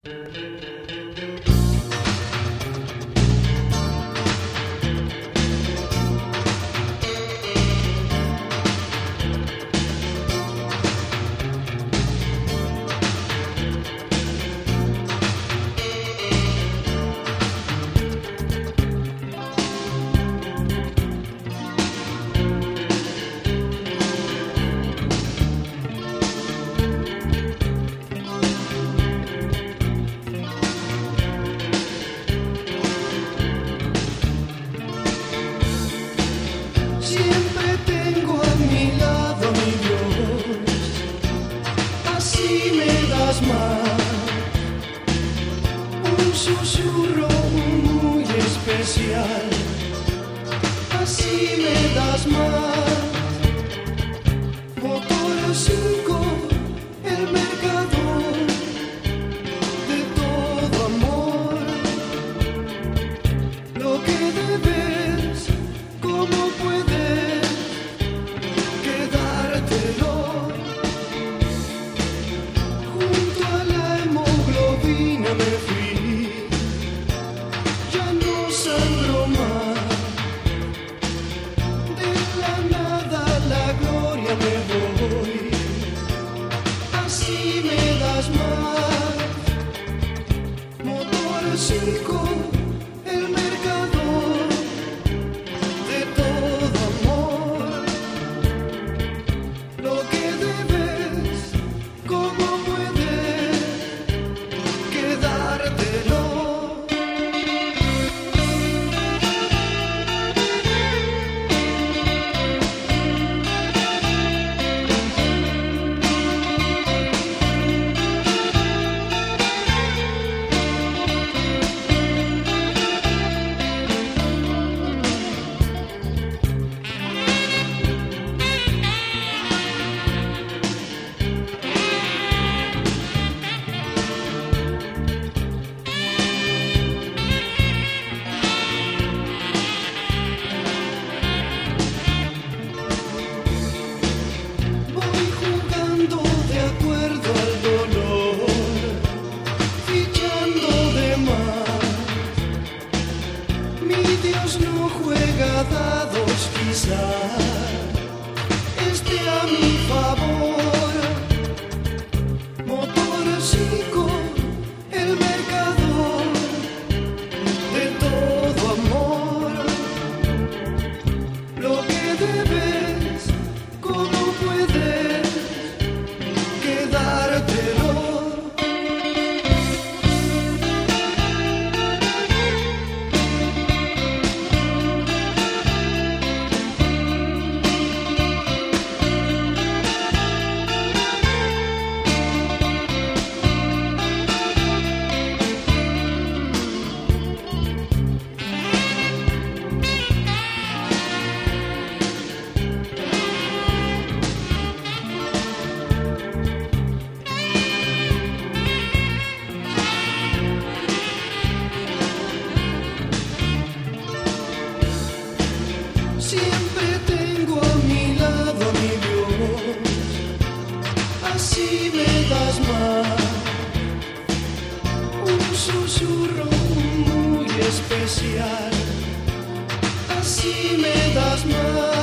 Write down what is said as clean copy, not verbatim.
Siempre tengo a mi lado mi Dios, así me das más, un susurro muy especial, así me das más. Motor 5, el mercador de todo amor, lo que debes, cómo puedes quedártelo. Junto a la hemoglobina me fui, ya no sangro más. De la nada a la gloria me voy, así me das más. Motor 5, el mercador de todo amor, lo que debes, cómo puedes quedártelo. Voy jugando de acuerdo al dolor, fichando de más. Mi Dios no juega dados, quizás esté a mi favor. Motor 5, el mercador de todo amor, lo que debes, cómo puedes quedártelo. Siempre tengo a mi lado mi Dios, así me das más, un susurro muy especial, así me das más.